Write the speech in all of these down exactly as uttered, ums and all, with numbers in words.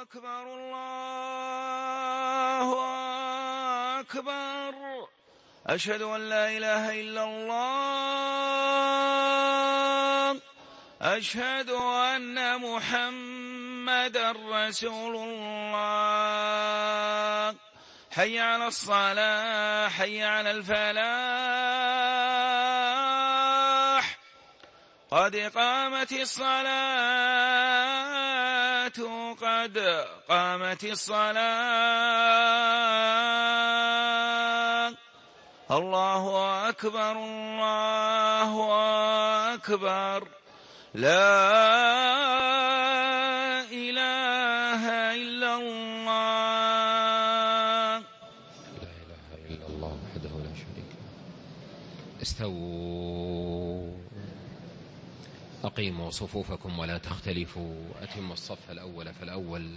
أكبر الله أكبر. أشهد أن لا إله إلا الله. أشهد أن محمدًا رسول الله. حي على الصلاة، حي على الفلاح، قد قامت الصلاة، قد قامت الصلاة. الله أكبر الله أكبر. لا إله إلا الله. لا إله إلا الله وحده لا شريك له. استووا، أقيموا صفوفكم ولا تختلفوا، أتموا الصف الأول فالأول.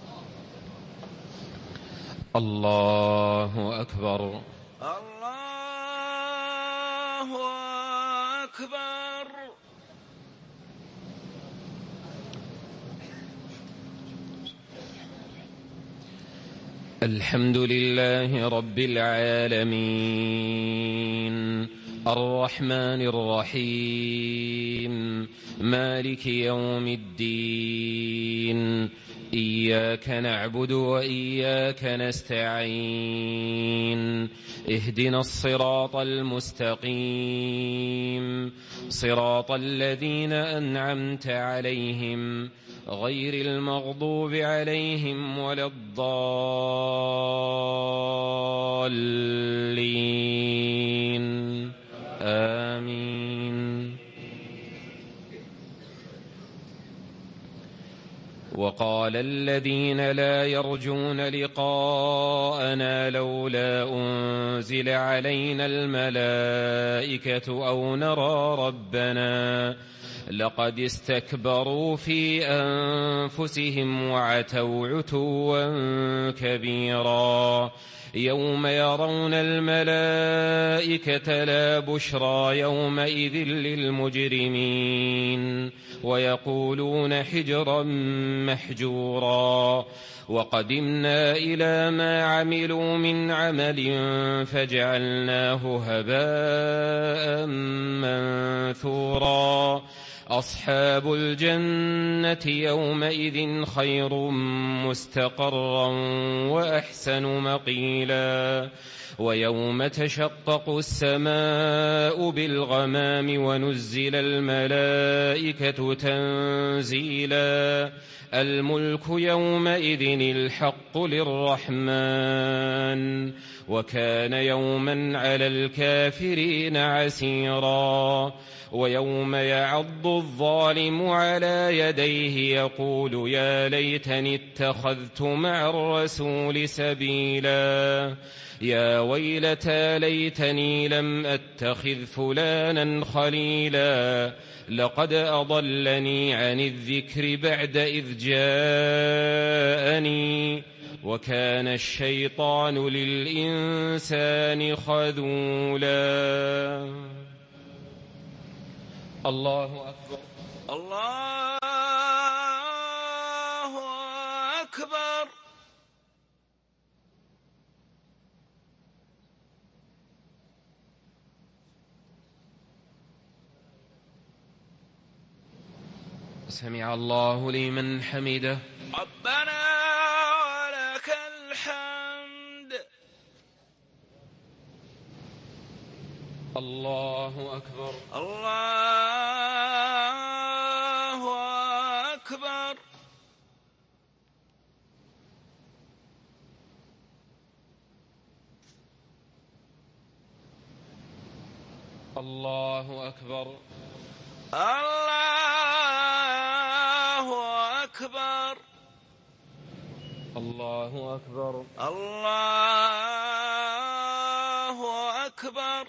الله أكبر الله أكبر. الحمد لله رب العالمين، الرحمن الرحيم، مالك يوم الدين. إياك نعبد وإياك نستعين. اهدنا الصراط المستقيم، صراط الذين أنعمت عليهم غير المغضوب عليهم ولا الضالين. آمين. وقال الذين لا يرجون لقاءنا لولا أنزل علينا الملائكة أو نرى ربنا لقد استكبروا في أنفسهم وعتوا عتوا كبيرا. يوم يرون الملائكة لا بشرى يومئذ للمجرمين ويقولون حجرا محجورا. وقدمنا إلى ما عملوا من عمل فجعلناه هباء منثورا. أصحاب الجنة يومئذ خير مستقرا وأحسن مقيلا. ويوم تشقق السماء بالغمام ونزل الملائكة تنزيلا. الملك يومئذ الحق للرحمن وكان يوما على الكافرين عسيرا. ويوم يعض الظالم على يديه يقول يا ليتني اتخذت مع الرسول سبيلا. يا ويلتى ليتني لم أتخذ فلانا خليلا. لقد أضلني عن الذكر بعد إذ جاءني وكان الشيطان للإنسان خذولا. الله أكبر الله أكبر. سمع الله لمن حمده. ربنا ولك الحمد. الله أكبر الله أكبر. الله أكبر الله أكبر. الله أكبر الله أكبر.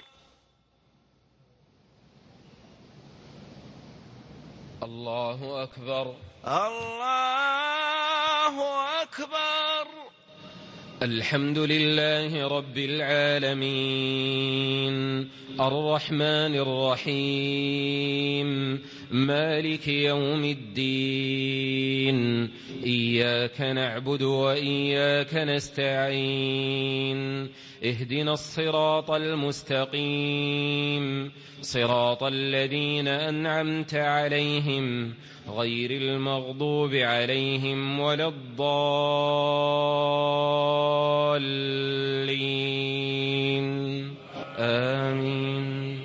الله أكبر الله أكبر. الحمد لله رب العالمين الرحمن الرحيم مالك يوم الدين إياك نعبد وإياك نستعين اهدنا الصراط المستقيم صراط الذين أنعمت عليهم غير المغضوب عليهم ولا الضالين آمين.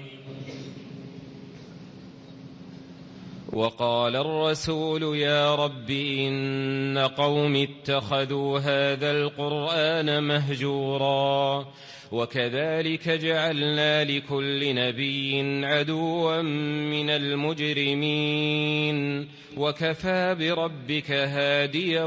وقال الرسول يا رب إن قوم اتخذوا هذا القرآن مهجورا وكذلك جعلنا لكل نبي عدوا من المجرمين وكفى بربك هاديا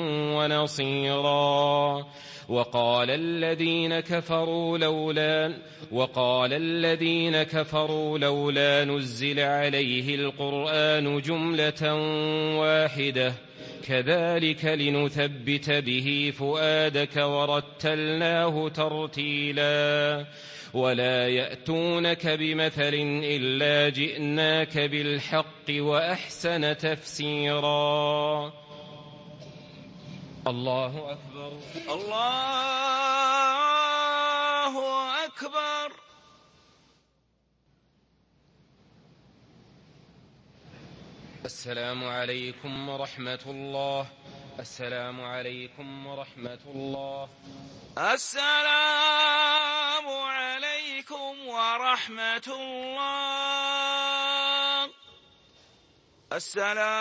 ونصيرا. وقال الذين كفروا لولا وقال الذين كفروا لولا نزل عليه القرآن جملة واحدة كذلك لنثبت به فؤادك ورتلناه ترتيلا. ولا يأتونك بمثل إلا جئناك بالحق وأحسن تفسيرا. الله أكبر الله أكبر. السلام عليكم ورحمة الله. السلام عليكم ورحمة الله. السلام عليكم ورحمة الله.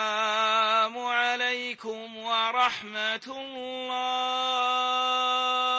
السلام عليكم ورحمة الله.